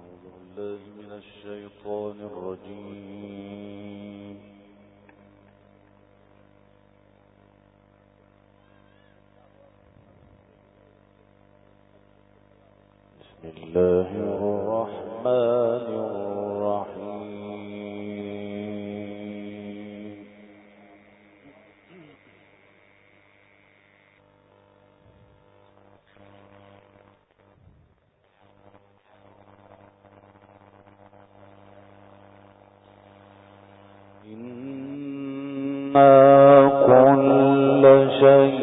بالله من الشيطان الرجيم. بسم الله الرحمن الرحيم. إنا كل شيء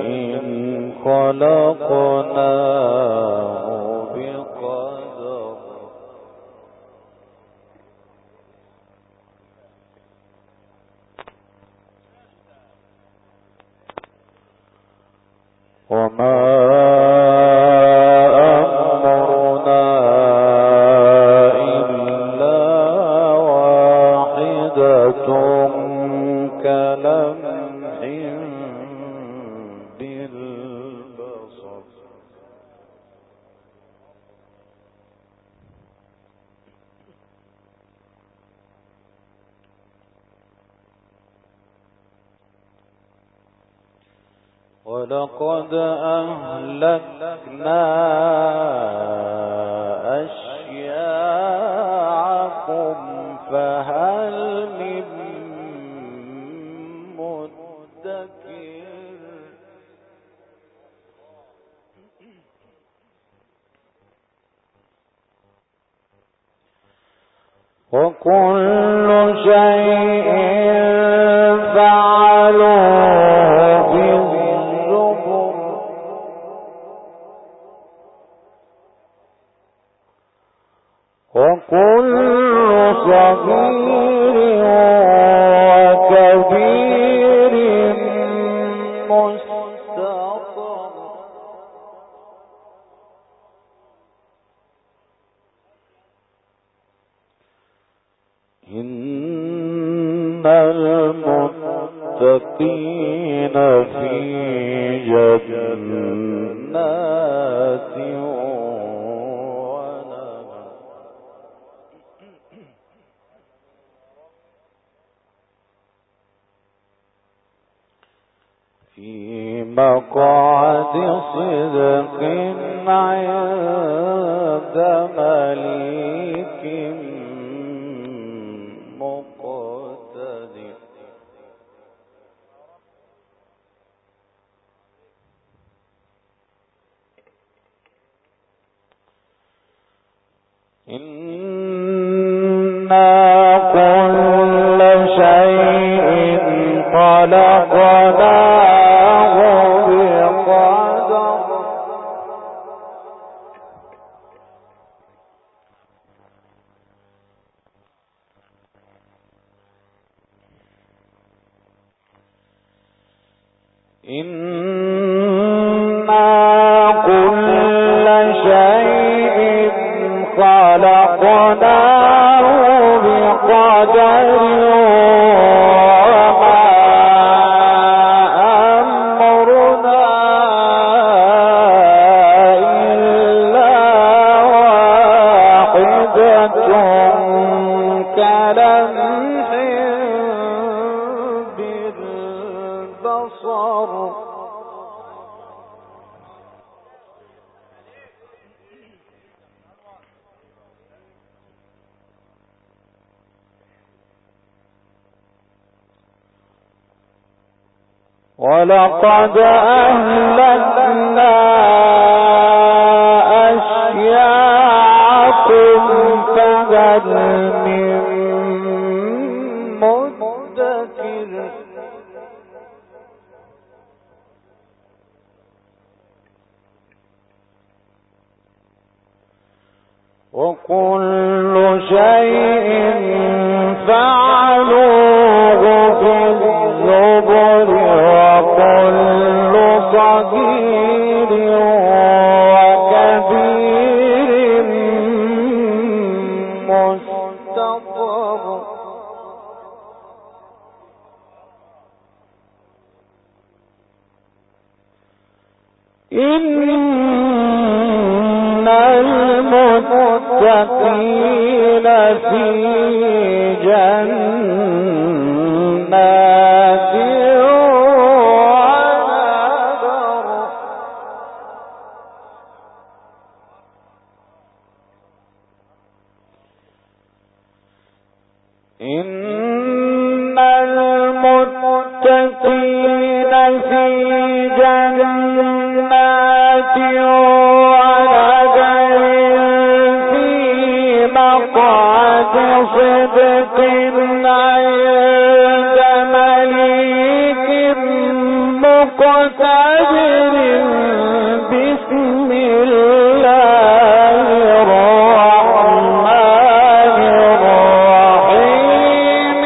خلقناه بقدر وما أمرنا إلا واحدة كلمح بالبصر ولقد أهلكنا أشياعكم فهل من مدكر وكل شيء فعلوه في الزبر وكل صغير وكبير مستطر إن المتقين في جنات ونهر في مقعد صدق عند مليك مقتدر إنا كل شيء خلقناه بقدر إنا كل شيء خلقناه بقدر وما أمرنا إلا واحدة كلمح بالبصر ولقد أهلكنا أشياعكم فهل من مدكر وكل شيء فعلوه في الزبر وكل صغير وكبير مستطر إن المتقين المتقين في جنات ونهر إن المتقين في جنات ونهر في مقعد صدق عند مليك مقتدر بسم الله الرحمن الرحيم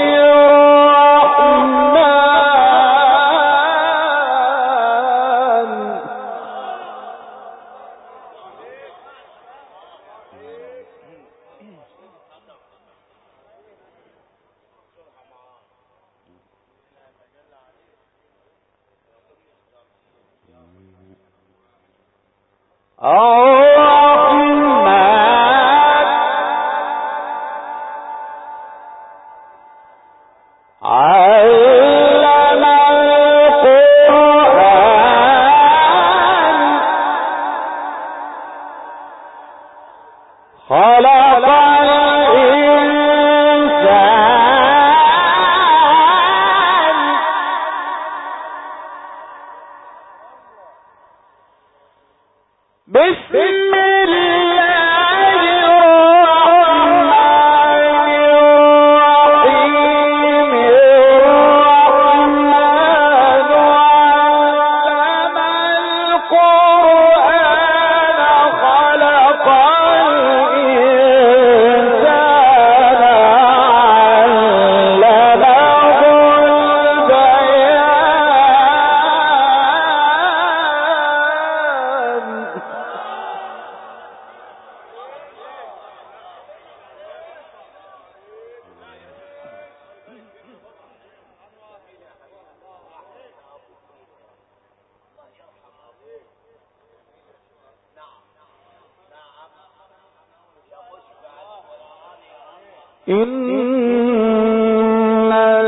إن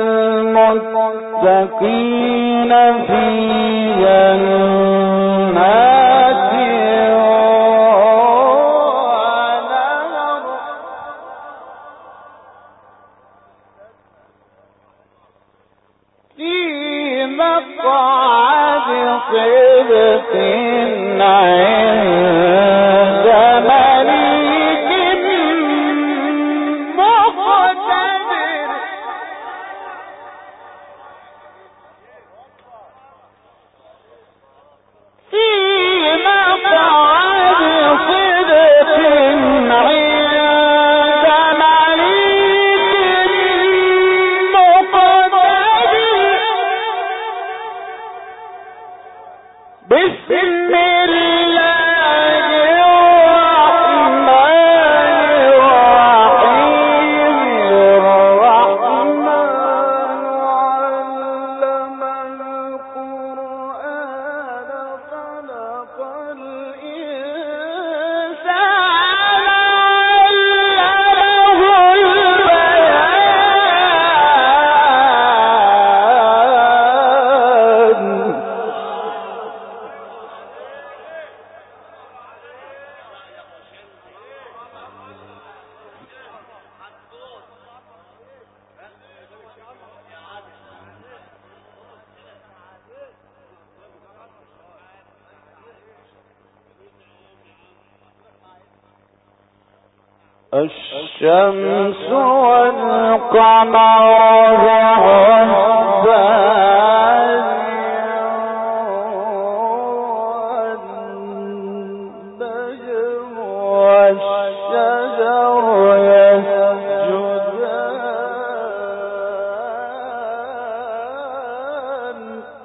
المتقين في جنات ونهر في مقعد صدق عند مليك مقتدر في مقعد صدق عند مليك مقتدر بسم الله الرحمن الرحيم الرحمن علم القرآن خلق الإنسان علمه البيان الشمس والقمر بحسبان والنجم والشجر يسجدان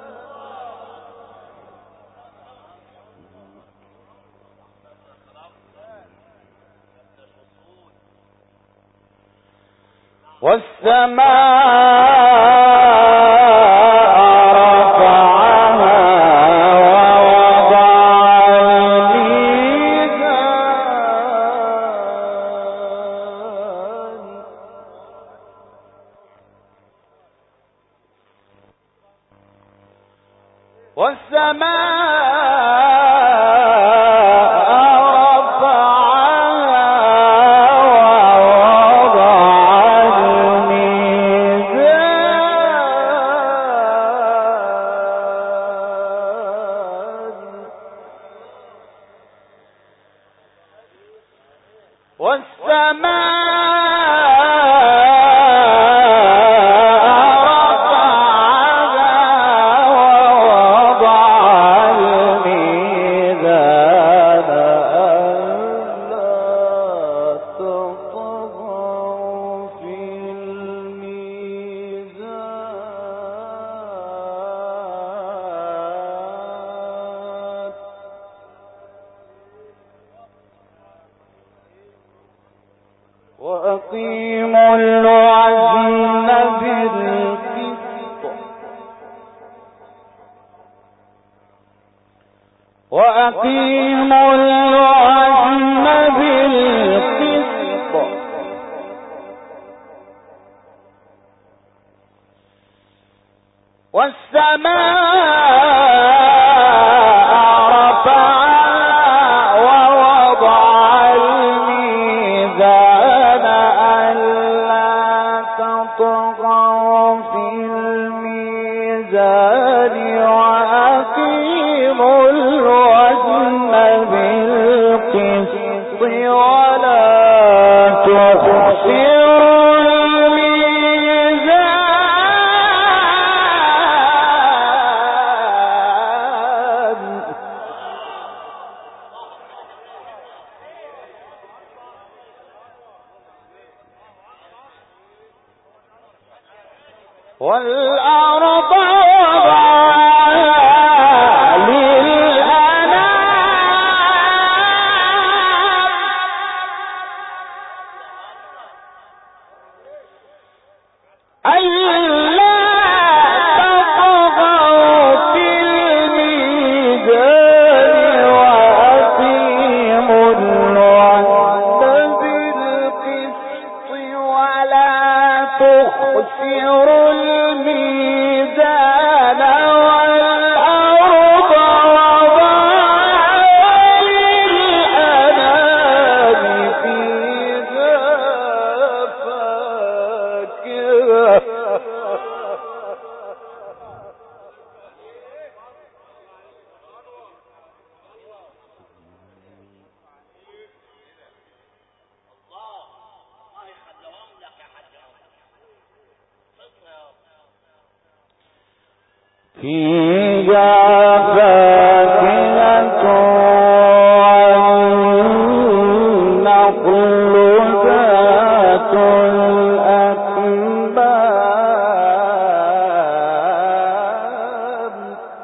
والسماء رفعها ووضع الميزان وأقيموا الوزن بالقسط وأقيموا الوزن بالقسط والسماء والأرض وضعها للأنام ألا تطغوا في الميزان وأقيموا الوزن بالقسط ولا تخسروا فيها فاكهة والنخل ذات الأكمام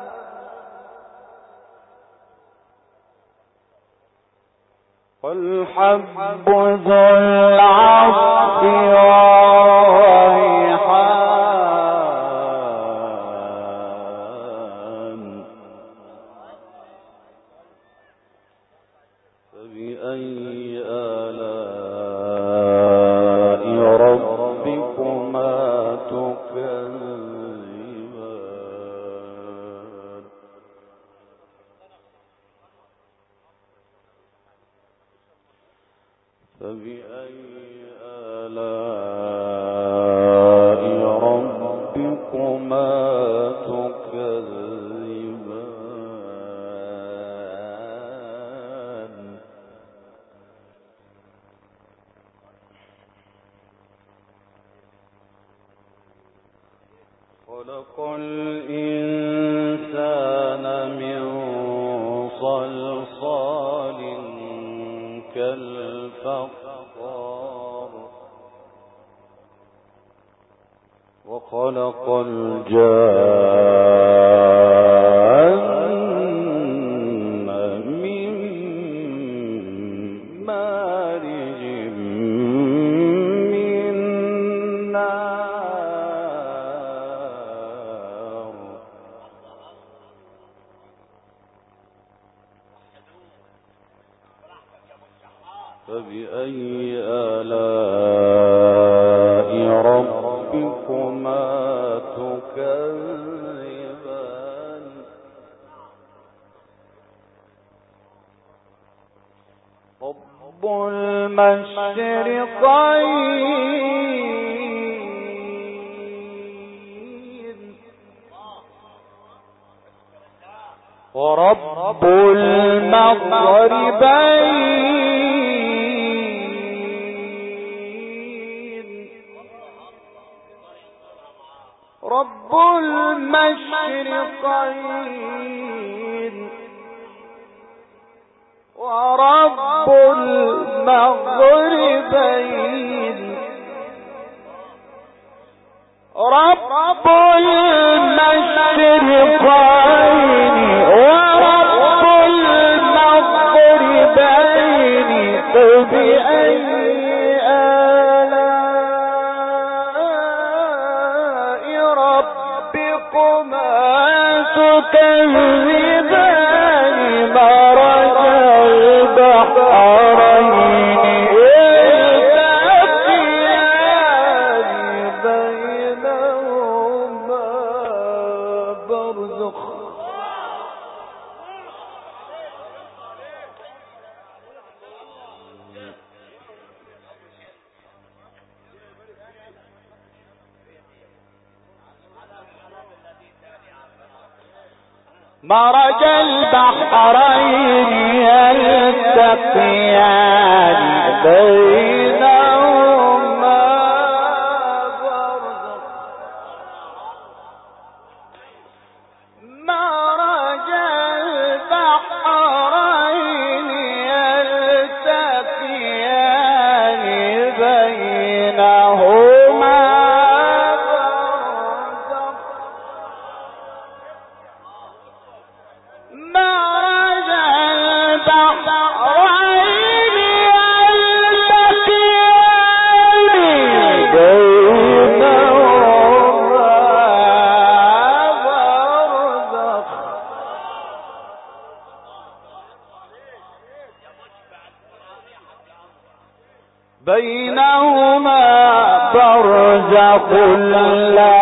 والحب ذو العصف فبأي آلاء ربكما تكذبان فبأي آلاء ربكما تكذبان خلق الإنسان من صلصال كالفخار وخلق الجان من مارج من نار فبأي آلاء ربكما تكذبان المشرقين ورب المغربين رب المشرقين ورب المغربين رب المشرقين ورب المغربين فبأي آلاء ربكما تكذبان مرج البحرين يلتقيان بينهما برزخ مرج البحرين يلتقيان بينهما برزخ مرج البحرين يلتقيان بينهما بينهما برزخ لا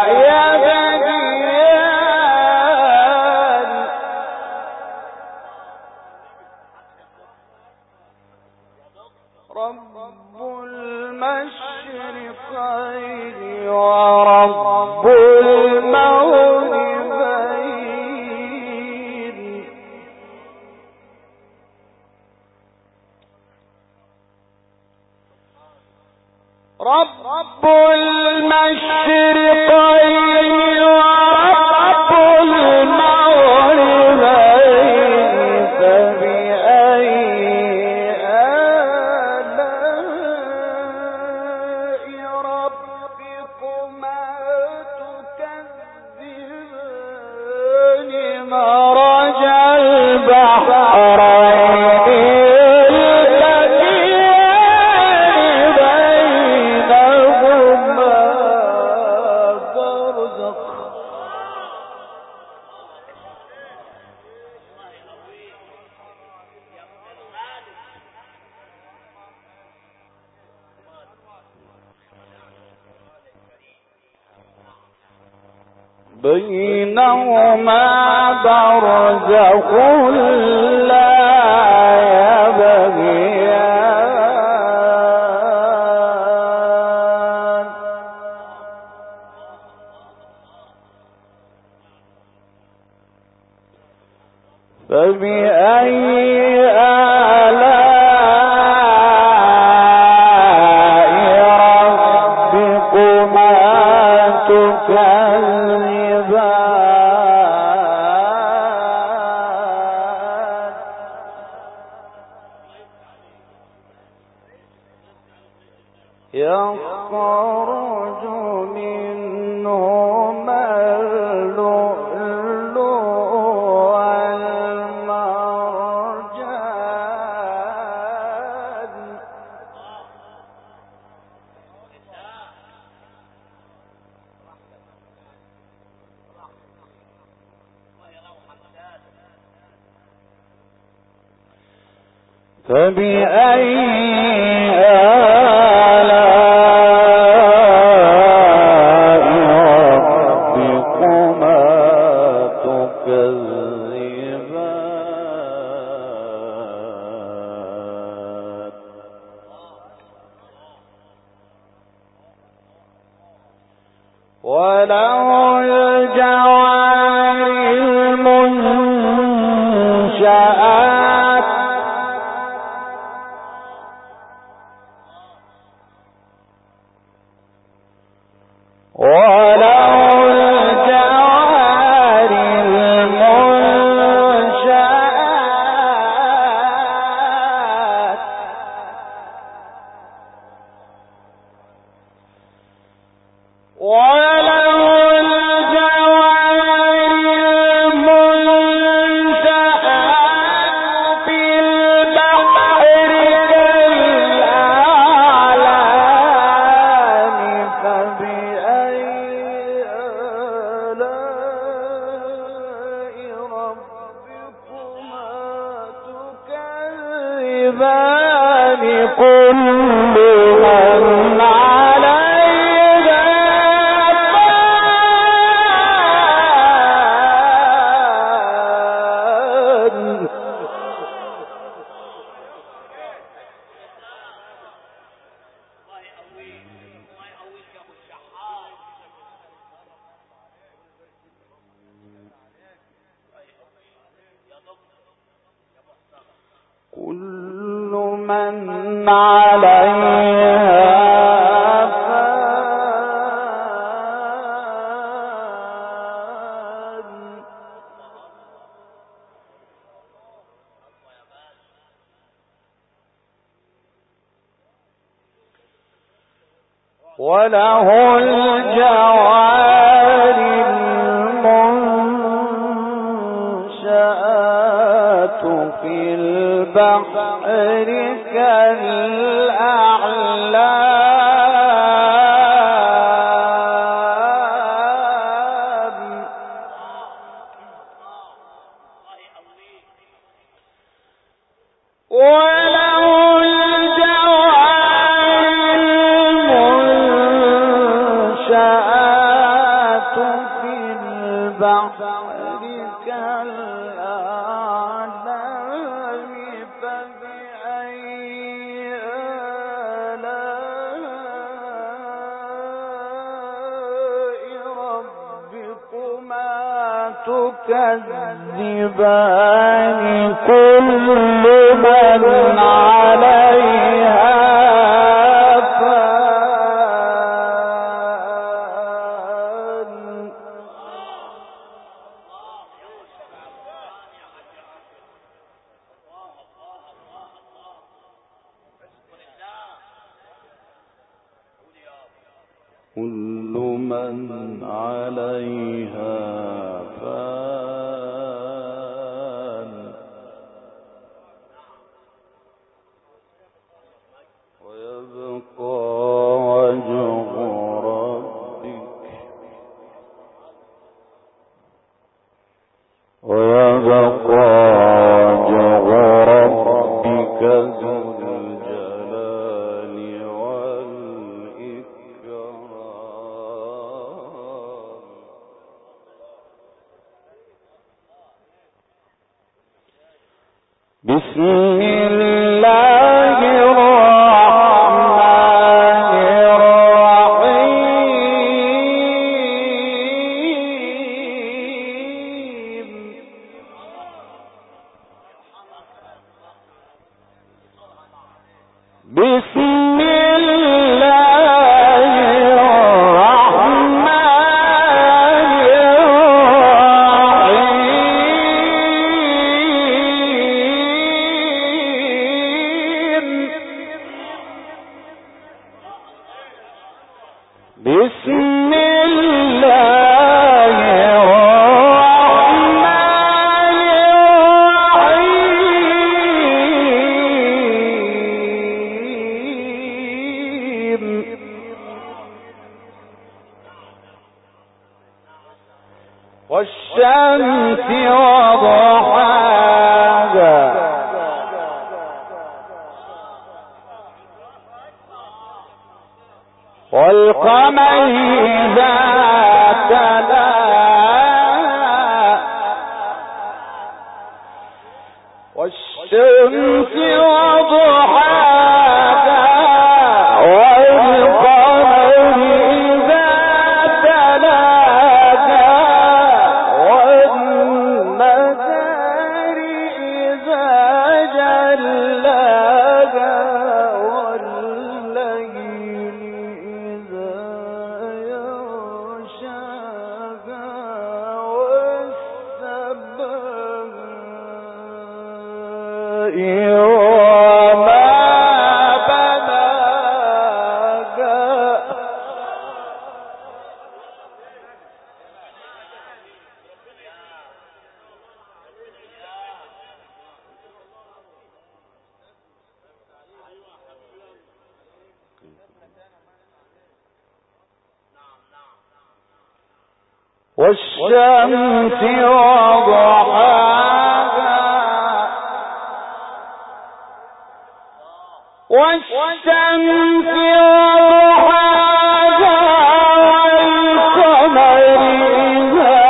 يبغيان رب المشرقين ورب المغربين رب المشرقين ورب المغربين فبأي آلاء ربكما تكذبان مرج البحرين بينهما برزخ لا يبغيان فبأي آلاء ربكما تكذبان يخرج منهما اللؤلؤ والمرجان فبأي آلاء ربكما تكذبان وله الجوار المنشآت كل من عليها فان وله الجوار المنشآت في البحر كالأعلام وله الجوار المنشآت في البحر كالأعلام فبأي آلاء ربكما تكذبان كل من عليها فان كل من عليها فان ويبقى وجه ربك ذو الجلال والإكرام بسم الله الرحمن الرحيم بسم الله الرحمن الرحيم بسم الله الرحمن الرحيم والشمس وضحاها والقمر إذا تلاها والشمس وضحاها والقمر إذا تلاها والشمس وضحاها والشمس وضحاها والقمر إذا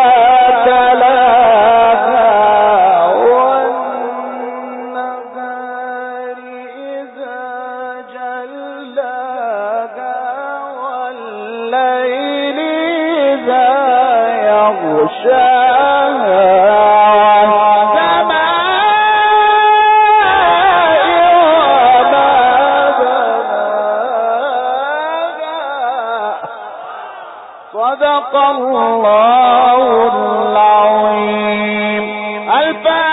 تلاها والنهار إذا جلاها والليل إذا يغشاها صدق الله العظيم. الفاتحة.